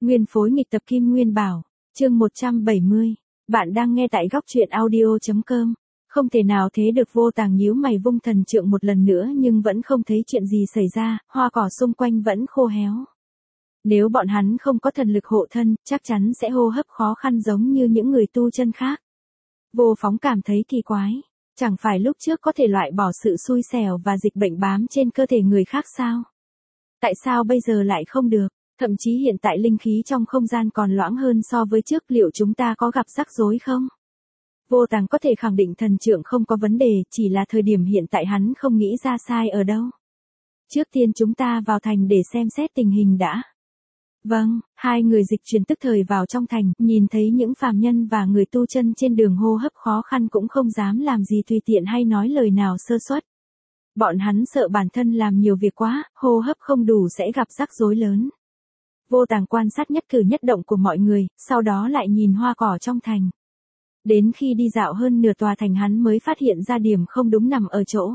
Nguyên phối nghịch tập Kim Nguyên Bảo, chương 170. Bạn đang nghe tại góc truyện audio.com. Không thể nào thế được, Vô Tàng nhíu mày vung thần trượng một lần nữa nhưng vẫn không thấy chuyện gì xảy ra, hoa cỏ xung quanh vẫn khô héo. Nếu bọn hắn không có thần lực hộ thân, chắc chắn sẽ hô hấp khó khăn giống như những người tu chân khác. Vô Phóng cảm thấy kỳ quái. Chẳng phải lúc trước có thể loại bỏ sự xui xẻo và dịch bệnh bám trên cơ thể người khác sao? Tại sao bây giờ lại không được? Thậm chí hiện tại linh khí trong không gian còn loãng hơn so với trước, liệu chúng ta có gặp rắc rối không? Vô Tàng có thể khẳng định thần trượng không có vấn đề, chỉ là thời điểm hiện tại hắn không nghĩ ra sai ở đâu. Trước tiên chúng ta vào thành để xem xét tình hình đã. Vâng, hai người dịch chuyển tức thời vào trong thành, nhìn thấy những phàm nhân và người tu chân trên đường hô hấp khó khăn cũng không dám làm gì tùy tiện hay nói lời nào sơ suất. Bọn hắn sợ bản thân làm nhiều việc quá, hô hấp không đủ sẽ gặp rắc rối lớn. Vô Tàng quan sát nhất cử nhất động của mọi người, sau đó lại nhìn hoa cỏ trong thành. Đến khi đi dạo hơn nửa tòa thành hắn mới phát hiện ra điểm không đúng nằm ở chỗ.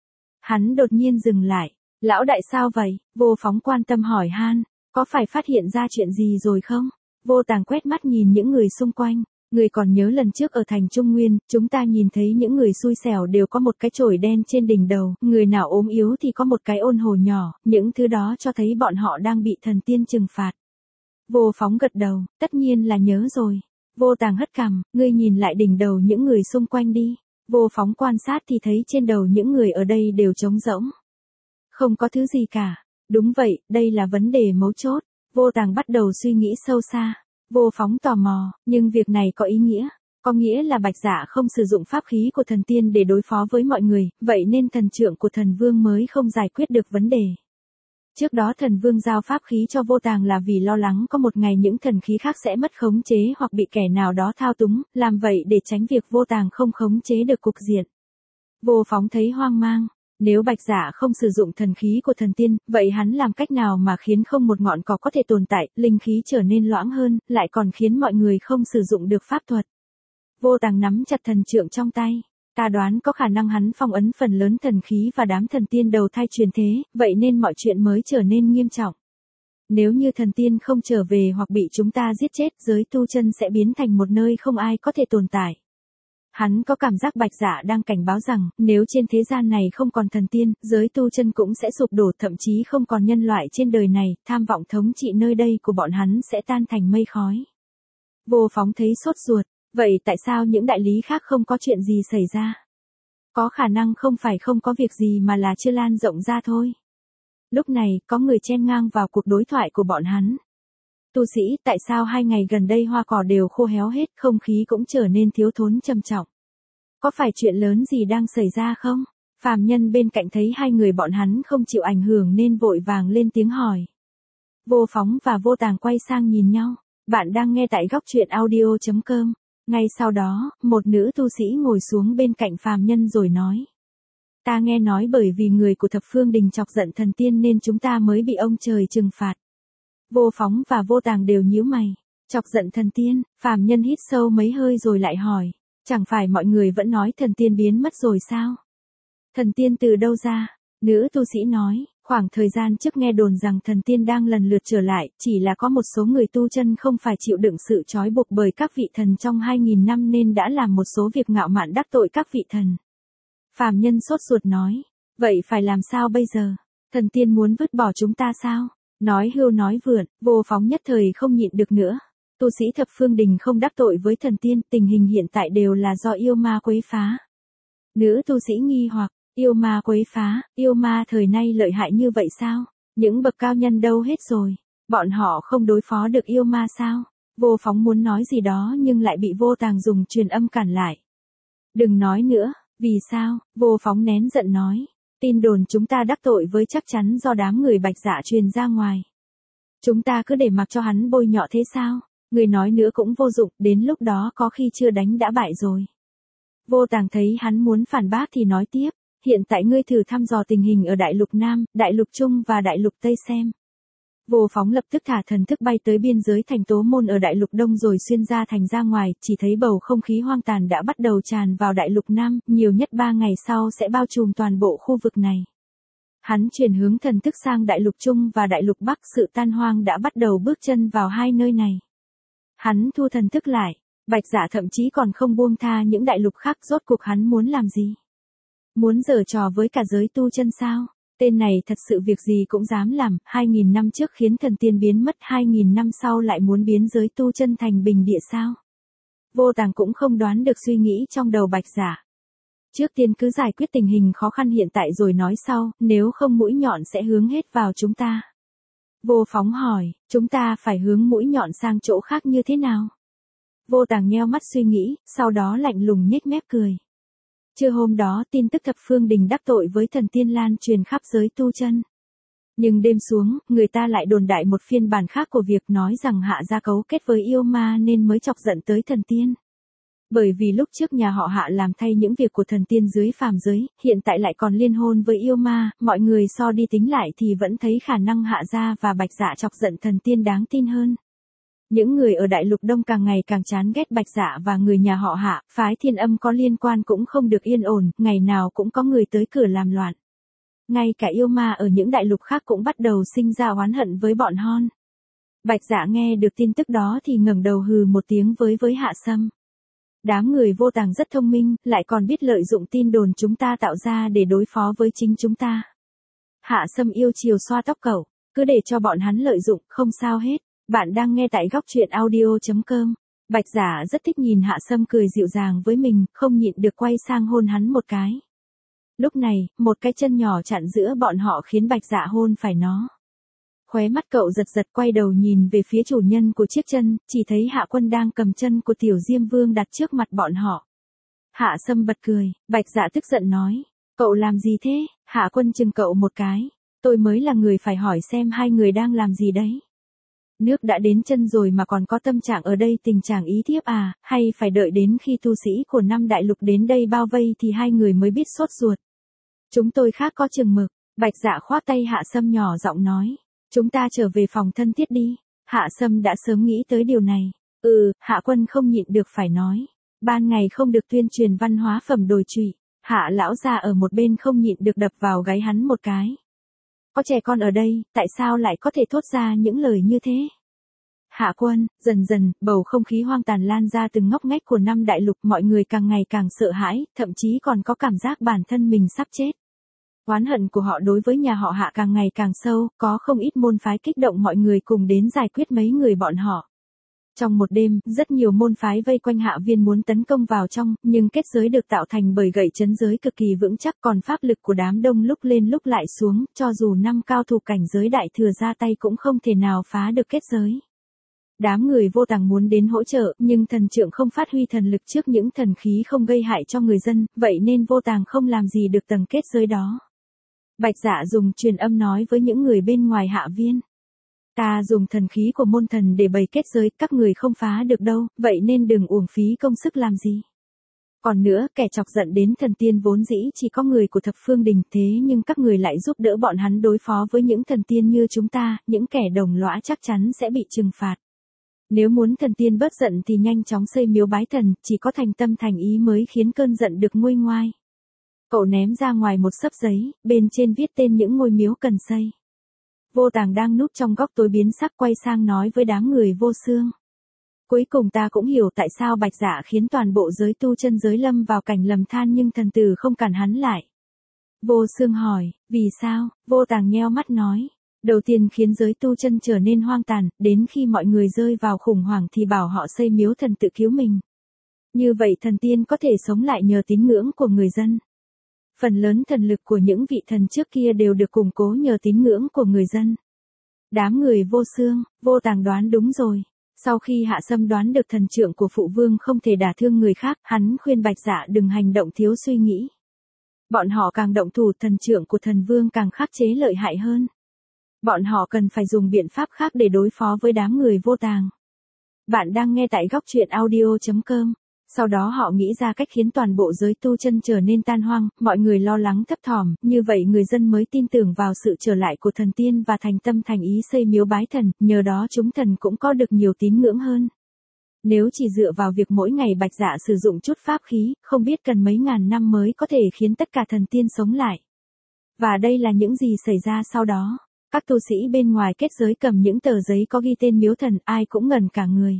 Hắn đột nhiên dừng lại. Lão đại sao vậy? Vô Phóng quan tâm hỏi han. Có phải phát hiện ra chuyện gì rồi không? Vô Tàng quét mắt nhìn những người xung quanh. Người còn nhớ lần trước ở thành Trung Nguyên, chúng ta nhìn thấy những người xui xẻo đều có một cái chổi đen trên đỉnh đầu, người nào ốm yếu thì có một cái ôn hồ nhỏ, những thứ đó cho thấy bọn họ đang bị thần tiên trừng phạt. Vô Phóng gật đầu, tất nhiên là nhớ rồi. Vô Tàng hất cằm, ngươi nhìn lại đỉnh đầu những người xung quanh đi. Vô Phóng quan sát thì thấy trên đầu những người ở đây đều trống rỗng. Không có thứ gì cả. Đúng vậy, đây là vấn đề mấu chốt. Vô Tàng bắt đầu suy nghĩ sâu xa. Vô Phóng tò mò, nhưng việc này có ý nghĩa. Có nghĩa là Bạch Dạ không sử dụng pháp khí của thần tiên để đối phó với mọi người, vậy nên thần trượng của thần vương mới không giải quyết được vấn đề. Trước đó thần vương giao pháp khí cho Vô Tàng là vì lo lắng có một ngày những thần khí khác sẽ mất khống chế hoặc bị kẻ nào đó thao túng, làm vậy để tránh việc Vô Tàng không khống chế được cục diện. Vô Phóng thấy hoang mang. Nếu Bạch Dạ không sử dụng thần khí của thần tiên, vậy hắn làm cách nào mà khiến không một ngọn cỏ có thể tồn tại, linh khí trở nên loãng hơn, lại còn khiến mọi người không sử dụng được pháp thuật. Vô Tàng nắm chặt thần trượng trong tay. Ta đoán có khả năng hắn phong ấn phần lớn thần khí và đám thần tiên đầu thai truyền thế, vậy nên mọi chuyện mới trở nên nghiêm trọng. Nếu như thần tiên không trở về hoặc bị chúng ta giết chết, giới tu chân sẽ biến thành một nơi không ai có thể tồn tại. Hắn có cảm giác Bạch Dạ đang cảnh báo rằng, nếu trên thế gian này không còn thần tiên, giới tu chân cũng sẽ sụp đổ, thậm chí không còn nhân loại trên đời này, tham vọng thống trị nơi đây của bọn hắn sẽ tan thành mây khói. Vô Phóng thấy sốt ruột, vậy tại sao những đại lý khác không có chuyện gì xảy ra? Có khả năng không phải không có việc gì mà là chưa lan rộng ra thôi. Lúc này, có người chen ngang vào cuộc đối thoại của bọn hắn. Tu sĩ, tại sao 2 ngày gần đây hoa cỏ đều khô héo hết, không khí cũng trở nên thiếu thốn trầm trọng? Có phải chuyện lớn gì đang xảy ra không? Phàm nhân bên cạnh thấy hai người bọn hắn không chịu ảnh hưởng nên vội vàng lên tiếng hỏi. Vô Phóng và Vô Tàng quay sang nhìn nhau. Bạn đang nghe tại góc truyện audio.com. Ngay sau đó, một nữ tu sĩ ngồi xuống bên cạnh phàm nhân rồi nói. Ta nghe nói bởi vì người của Thập Phương Đình chọc giận thần tiên nên chúng ta mới bị ông trời trừng phạt. Vô Phóng và Vô Tàng đều nhíu mày. Chọc giận thần tiên, phàm nhân hít sâu mấy hơi rồi lại hỏi. Chẳng phải mọi người vẫn nói thần tiên biến mất rồi sao? Thần tiên từ đâu ra? Nữ tu sĩ nói, khoảng thời gian trước nghe đồn rằng thần tiên đang lần lượt trở lại, chỉ là có một số người tu chân không phải chịu đựng sự trói buộc bởi các vị thần trong 2000 năm nên đã làm một số việc ngạo mạn đắc tội các vị thần. Phàm nhân sốt ruột nói, vậy phải làm sao bây giờ? Thần tiên muốn vứt bỏ chúng ta sao? Nói hưu nói vượn, Vô Phóng nhất thời không nhịn được nữa. Tu sĩ Thập Phương Đình không đắc tội với thần tiên, tình hình hiện tại đều là do yêu ma quấy phá. Nữ tu sĩ nghi hoặc, yêu ma quấy phá, yêu ma thời nay lợi hại như vậy sao? Những bậc cao nhân đâu hết rồi? Bọn họ không đối phó được yêu ma sao? Vô Phóng muốn nói gì đó nhưng lại bị Vô Tàng dùng truyền âm cản lại. Đừng nói nữa, vì sao? Vô Phóng nén giận nói. Tin đồn chúng ta đắc tội với chắc chắn do đám người Bạch Dạ truyền ra ngoài. Chúng ta cứ để mặc cho hắn bôi nhọ thế sao? Người nói nữa cũng vô dụng, đến lúc đó có khi chưa đánh đã bại rồi. Vô Tàng thấy hắn muốn phản bác thì nói tiếp, hiện tại ngươi thử thăm dò tình hình ở Đại Lục Nam, Đại Lục Trung và Đại Lục Tây xem. Vô Phóng lập tức thả thần thức bay tới biên giới thành Tố Môn ở Đại Lục Đông rồi xuyên ra thành ra ngoài, chỉ thấy bầu không khí hoang tàn đã bắt đầu tràn vào Đại Lục Nam, nhiều nhất 3 ngày sau sẽ bao trùm toàn bộ khu vực này. Hắn chuyển hướng thần thức sang đại lục Trung và đại lục Bắc, sự tan hoang đã bắt đầu bước chân vào hai nơi này. Hắn thu thần thức lại, Bạch Dạ thậm chí còn không buông tha những đại lục khác, rốt cuộc hắn muốn làm gì? Muốn giở trò với cả giới tu chân sao? Tên này thật sự việc gì cũng dám làm, 2000 năm trước khiến thần tiên biến mất, 2000 năm sau lại muốn biến giới tu chân thành bình địa sao? Vô Tàng cũng không đoán được suy nghĩ trong đầu Bạch Dạ. Trước tiên cứ giải quyết tình hình khó khăn hiện tại rồi nói sau, nếu không mũi nhọn sẽ hướng hết vào chúng ta. Vô Phóng hỏi, chúng ta phải hướng mũi nhọn sang chỗ khác như thế nào? Vô Tàng nheo mắt suy nghĩ, sau đó lạnh lùng nhếch mép cười. Trưa hôm đó tin tức thập phương đình đắc tội với thần tiên lan truyền khắp giới tu chân. Nhưng đêm xuống, người ta lại đồn đại một phiên bản khác của việc, nói rằng Hạ gia cấu kết với yêu ma nên mới chọc giận tới thần tiên. Bởi vì lúc trước nhà họ Hạ làm thay những việc của thần tiên dưới phàm giới, hiện tại lại còn liên hôn với yêu ma, mọi người so đi tính lại thì vẫn thấy khả năng Hạ gia và Bạch Dạ chọc giận thần tiên đáng tin hơn. Những người ở Đại Lục Đông càng ngày càng chán ghét Bạch Dạ và người nhà họ Hạ, phái Thiên Âm có liên quan cũng không được yên ổn, ngày nào cũng có người tới cửa làm loạn. Ngay cả yêu ma ở những đại lục khác cũng bắt đầu sinh ra oán hận với bọn Hon. Bạch Dạ nghe được tin tức đó thì ngẩng đầu hừ một tiếng với Hạ Sâm. Đám người Vô Tàng rất thông minh, lại còn biết lợi dụng tin đồn chúng ta tạo ra để đối phó với chính chúng ta. Hạ Sâm yêu chiều xoa tóc cậu, cứ để cho bọn hắn lợi dụng, không sao hết. Bạn đang nghe tại góc truyện audio.com. Bạch Dạ rất thích nhìn Hạ Sâm cười dịu dàng với mình, không nhịn được quay sang hôn hắn một cái. Lúc này, một cái chân nhỏ chặn giữa bọn họ khiến Bạch Dạ hôn phải nó. Khóe mắt cậu giật giật, quay đầu nhìn về phía chủ nhân của chiếc chân, chỉ thấy Hạ Quân đang cầm chân của Tiểu Diêm Vương đặt trước mặt bọn họ. Hạ Sâm bật cười, Bạch Dạ tức giận nói, cậu làm gì thế? Hạ Quân chừng cậu một cái, tôi mới là người phải hỏi xem hai người đang làm gì đấy. Nước đã đến chân rồi mà còn có tâm trạng ở đây tình trạng ý thiếp à, hay phải đợi đến khi tu sĩ của năm đại lục đến đây bao vây thì hai người mới biết sốt ruột. Chúng tôi khác có chừng mực. Bạch Dạ khoác tay Hạ Sâm nhỏ giọng nói, chúng ta trở về phòng thân thiết đi. Hạ Sâm đã sớm nghĩ tới điều này. Hạ Quân không nhịn được phải nói, ban ngày không được tuyên truyền văn hóa phẩm đồi trụy. Hạ lão già ở một bên không nhịn được đập vào gáy hắn một cái. Có trẻ con ở đây, tại sao lại có thể thốt ra những lời như thế? Hạ Quân, dần dần, bầu không khí hoang tàn lan ra từng ngóc ngách của năm đại lục, mọi người càng ngày càng sợ hãi, thậm chí còn có cảm giác bản thân mình sắp chết. Oán hận của họ đối với nhà họ Hạ càng ngày càng sâu, có không ít môn phái kích động mọi người cùng đến giải quyết mấy người bọn họ. Trong một đêm, rất nhiều môn phái vây quanh Hạ Viên muốn tấn công vào trong, nhưng kết giới được tạo thành bởi gậy trấn giới cực kỳ vững chắc, còn pháp lực của đám đông lúc lên lúc lại xuống, cho dù 5 cao thủ cảnh giới đại thừa ra tay cũng không thể nào phá được kết giới. Đám người Vô Tàng muốn đến hỗ trợ, nhưng thần trượng không phát huy thần lực trước những thần khí không gây hại cho người dân, vậy nên Vô Tàng không làm gì được tầng kết giới đó. Bạch Dạ dùng truyền âm nói với những người bên ngoài Hạ Viên. Ta dùng thần khí của môn thần để bày kết giới, các người không phá được đâu, vậy nên đừng uổng phí công sức làm gì. Còn nữa, kẻ chọc giận đến thần tiên vốn dĩ chỉ có người của thập phương đình, thế nhưng các người lại giúp đỡ bọn hắn đối phó với những thần tiên như chúng ta, những kẻ đồng lõa chắc chắn sẽ bị trừng phạt. Nếu muốn thần tiên bớt giận thì nhanh chóng xây miếu bái thần, chỉ có thành tâm thành ý mới khiến cơn giận được nguôi ngoai. Cậu ném ra ngoài một xấp giấy, bên trên viết tên những ngôi miếu cần xây. Vô Tàng đang núp trong góc tối biến sắc quay sang nói với đám người Vô Xương. Cuối cùng ta cũng hiểu tại sao Bạch Dạ khiến toàn bộ giới tu chân giới lâm vào cảnh lầm than nhưng thần tử không cản hắn lại. Vô Xương hỏi, vì sao? Vô Tàng nheo mắt nói. Đầu tiên khiến giới tu chân trở nên hoang tàn, đến khi mọi người rơi vào khủng hoảng thì bảo họ xây miếu thần tự cứu mình. Như vậy thần tiên có thể sống lại nhờ tín ngưỡng của người dân. Phần lớn thần lực của những vị thần trước kia đều được củng cố nhờ tín ngưỡng của người dân. Đám người Vô Xương, Vô Tàng đoán đúng rồi. Sau khi Hạ Sâm đoán được thần trượng của phụ vương không thể đả thương người khác, hắn khuyên Bạch Dạ đừng hành động thiếu suy nghĩ. Bọn họ càng động thủ thần trượng của thần vương càng khắc chế lợi hại hơn. Bọn họ cần phải dùng biện pháp khác để đối phó với đám người Vô Tàng. Bạn đang nghe tại góc truyện audio.com. Sau đó họ nghĩ ra cách khiến toàn bộ giới tu chân trở nên tan hoang, mọi người lo lắng thấp thỏm, như vậy người dân mới tin tưởng vào sự trở lại của thần tiên và thành tâm thành ý xây miếu bái thần, nhờ đó chúng thần cũng có được nhiều tín ngưỡng hơn. Nếu chỉ dựa vào việc mỗi ngày Bạch Dạ sử dụng chút pháp khí, không biết cần mấy ngàn năm mới có thể khiến tất cả thần tiên sống lại. Và đây là những gì xảy ra sau đó. Các tu sĩ bên ngoài kết giới cầm những tờ giấy có ghi tên miếu thần, ai cũng ngẩn cả người.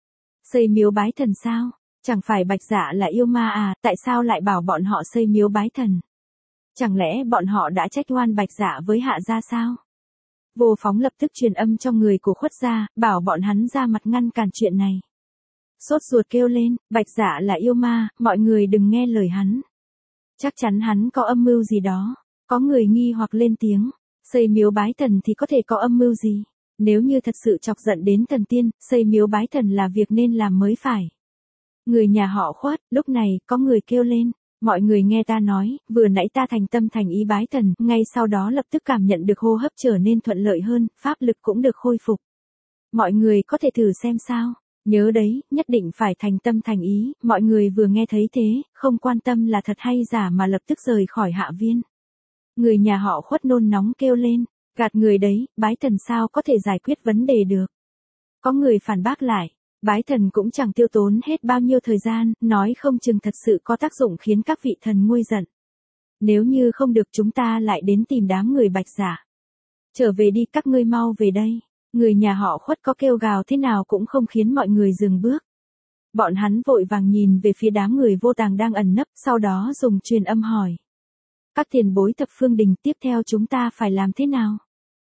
Xây miếu bái thần sao? Chẳng phải Bạch Dạ là yêu ma à, tại sao lại bảo bọn họ xây miếu bái thần? Chẳng lẽ bọn họ đã trách oan Bạch Dạ với Hạ gia sao? Vô Phóng lập tức truyền âm cho người của Khuất gia, bảo bọn hắn ra mặt ngăn cản chuyện này. Sốt ruột kêu lên, Bạch Dạ là yêu ma, mọi người đừng nghe lời hắn. Chắc chắn hắn có âm mưu gì đó. Có người nghi hoặc lên tiếng, xây miếu bái thần thì có thể có âm mưu gì? Nếu như thật sự chọc giận đến thần tiên, xây miếu bái thần là việc nên làm mới phải. Người nhà họ Khuất, lúc này, có người kêu lên, mọi người nghe ta nói, vừa nãy ta thành tâm thành ý bái thần, ngay sau đó lập tức cảm nhận được hô hấp trở nên thuận lợi hơn, pháp lực cũng được khôi phục. Mọi người có thể thử xem sao? Nhớ đấy, nhất định phải thành tâm thành ý, mọi người vừa nghe thấy thế, không quan tâm là thật hay giả mà lập tức rời khỏi hạ viên. Người nhà họ Khuất nôn nóng kêu lên, gạt người đấy, bái thần sao có thể giải quyết vấn đề được. Có người phản bác lại, bái thần cũng chẳng tiêu tốn hết bao nhiêu thời gian, nói không chừng thật sự có tác dụng khiến các vị thần nguôi giận. Nếu như không được chúng ta lại đến tìm đám người Bạch Dạ. Trở về đi, các ngươi mau về đây. Người nhà họ Khuất có kêu gào thế nào cũng không khiến mọi người dừng bước. Bọn hắn vội vàng nhìn về phía đám người Vô Tàng đang ẩn nấp, sau đó dùng truyền âm hỏi. Các tiền bối thập phương đình, tiếp theo chúng ta phải làm thế nào?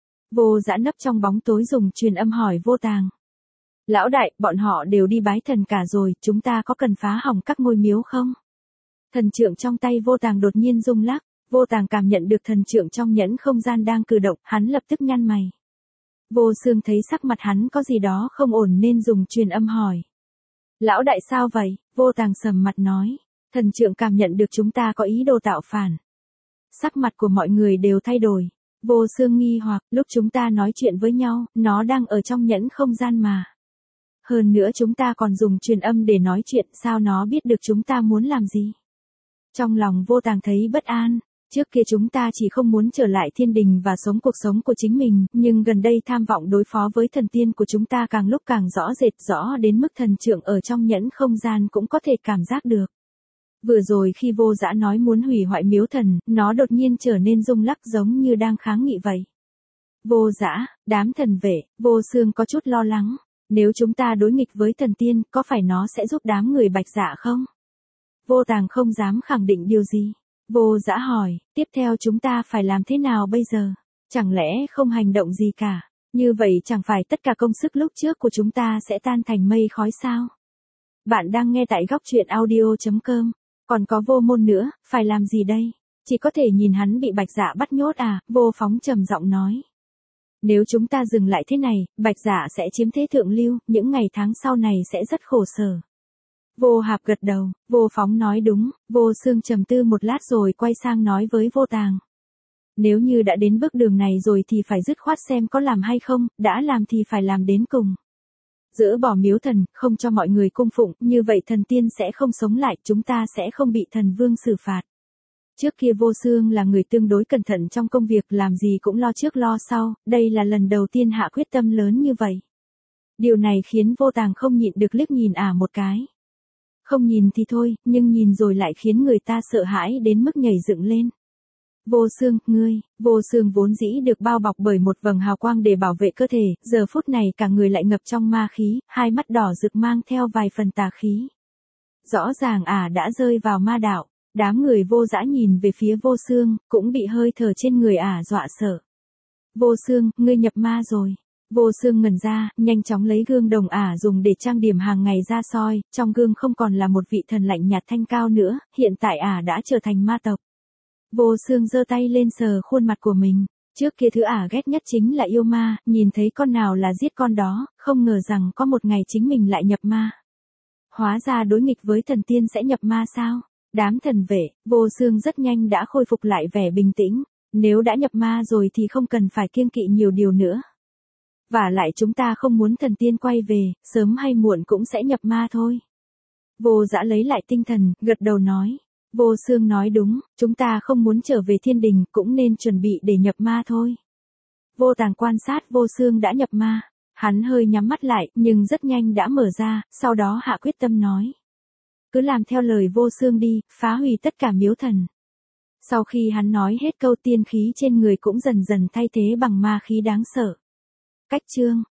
Vô Dã nấp trong bóng tối dùng truyền âm hỏi Vô Tàng. Lão đại, bọn họ đều đi bái thần cả rồi, chúng ta có cần phá hỏng các ngôi miếu không? Thần trượng trong tay Vô Tàng đột nhiên rung lắc, Vô Tàng cảm nhận được thần trượng trong nhẫn không gian đang cử động, hắn lập tức nhăn mày. Vô Xương thấy sắc mặt hắn có gì đó không ổn nên dùng truyền âm hỏi. Lão đại sao vậy? Vô Tàng sầm mặt nói, thần trượng cảm nhận được chúng ta có ý đồ tạo phản. Sắc mặt của mọi người đều thay đổi. Vô Xương nghi hoặc, lúc chúng ta nói chuyện với nhau, nó đang ở trong nhẫn không gian mà. Hơn nữa chúng ta còn dùng truyền âm để nói chuyện, sao nó biết được chúng ta muốn làm gì? Trong lòng Vô Tàng thấy bất an. Trước kia chúng ta chỉ không muốn trở lại thiên đình và sống cuộc sống của chính mình, nhưng gần đây tham vọng đối phó với thần tiên của chúng ta càng lúc càng rõ rệt, rõ đến mức thần trượng ở trong nhẫn không gian cũng có thể cảm giác được. Vừa rồi khi Vô Dã nói muốn hủy hoại miếu thần, nó đột nhiên trở nên rung lắc giống như đang kháng nghị vậy. Vô Dã, đám thần vệ, Vô Xương có chút lo lắng. Nếu chúng ta đối nghịch với thần tiên, có phải nó sẽ giúp đám người Bạch Dạ không? Vô Tàng không dám khẳng định điều gì. Vô Dã hỏi, tiếp theo chúng ta phải làm thế nào bây giờ? Chẳng lẽ không hành động gì cả? Như vậy chẳng phải tất cả công sức lúc trước của chúng ta sẽ tan thành mây khói sao? Bạn đang nghe tại góc truyện audio.com. Còn có Vô Môn nữa, phải làm gì đây? Chỉ có thể nhìn hắn bị Bạch Dạ bắt nhốt à? Vô Phóng trầm giọng nói. Nếu chúng ta dừng lại thế này, Bạch Dạ sẽ chiếm thế thượng lưu, những ngày tháng sau này sẽ rất khổ sở. Vô Hạp gật đầu, Vô Phóng nói đúng, Vô Xương trầm tư một lát rồi quay sang nói với Vô Tàng. Nếu như đã đến bước đường này rồi thì phải dứt khoát xem có làm hay không, đã làm thì phải làm đến cùng. Dỡ bỏ miếu thần, không cho mọi người cung phụng, như vậy thần tiên sẽ không sống lại, chúng ta sẽ không bị thần vương xử phạt. Trước kia Vô Xương là người tương đối cẩn thận trong công việc, làm gì cũng lo trước lo sau, đây là lần đầu tiên hạ quyết tâm lớn như vậy. Điều này khiến Vô Tàng không nhịn được liếc nhìn một cái. Không nhìn thì thôi, nhưng nhìn rồi lại khiến người ta sợ hãi đến mức nhảy dựng lên. Vô Xương, ngươi, Vô Xương vốn dĩ được bao bọc bởi một vầng hào quang để bảo vệ cơ thể, giờ phút này cả người lại ngập trong ma khí, hai mắt đỏ rực mang theo vài phần tà khí. Rõ ràng đã rơi vào ma đạo, đám người Vô Dã nhìn về phía Vô Xương, cũng bị hơi thở trên người dọa sợ. Vô Xương, ngươi nhập ma rồi. Vô Xương ngẩn ra, nhanh chóng lấy gương đồng dùng để trang điểm hàng ngày ra soi, trong gương không còn là một vị thần lạnh nhạt thanh cao nữa, hiện tại đã trở thành ma tộc. Vô Xương giơ tay lên sờ khuôn mặt của mình, trước kia thứ ghét nhất chính là yêu ma, nhìn thấy con nào là giết con đó, không ngờ rằng có một ngày chính mình lại nhập ma. Hóa ra đối nghịch với thần tiên sẽ nhập ma sao? Đám thần vệ, Vô Xương rất nhanh đã khôi phục lại vẻ bình tĩnh, nếu đã nhập ma rồi thì không cần phải kiêng kỵ nhiều điều nữa. Và lại chúng ta không muốn thần tiên quay về, sớm hay muộn cũng sẽ nhập ma thôi. Vô Dã lấy lại tinh thần, gật đầu nói. Vô Xương nói đúng, chúng ta không muốn trở về thiên đình, cũng nên chuẩn bị để nhập ma thôi. Vô Tàng quan sát Vô Xương đã nhập ma. Hắn hơi nhắm mắt lại, nhưng rất nhanh đã mở ra, sau đó hạ quyết tâm nói. Cứ làm theo lời Vô Xương đi, phá hủy tất cả miếu thần. Sau khi hắn nói hết câu tiên khí trên người cũng dần dần thay thế bằng ma khí đáng sợ. Cách chương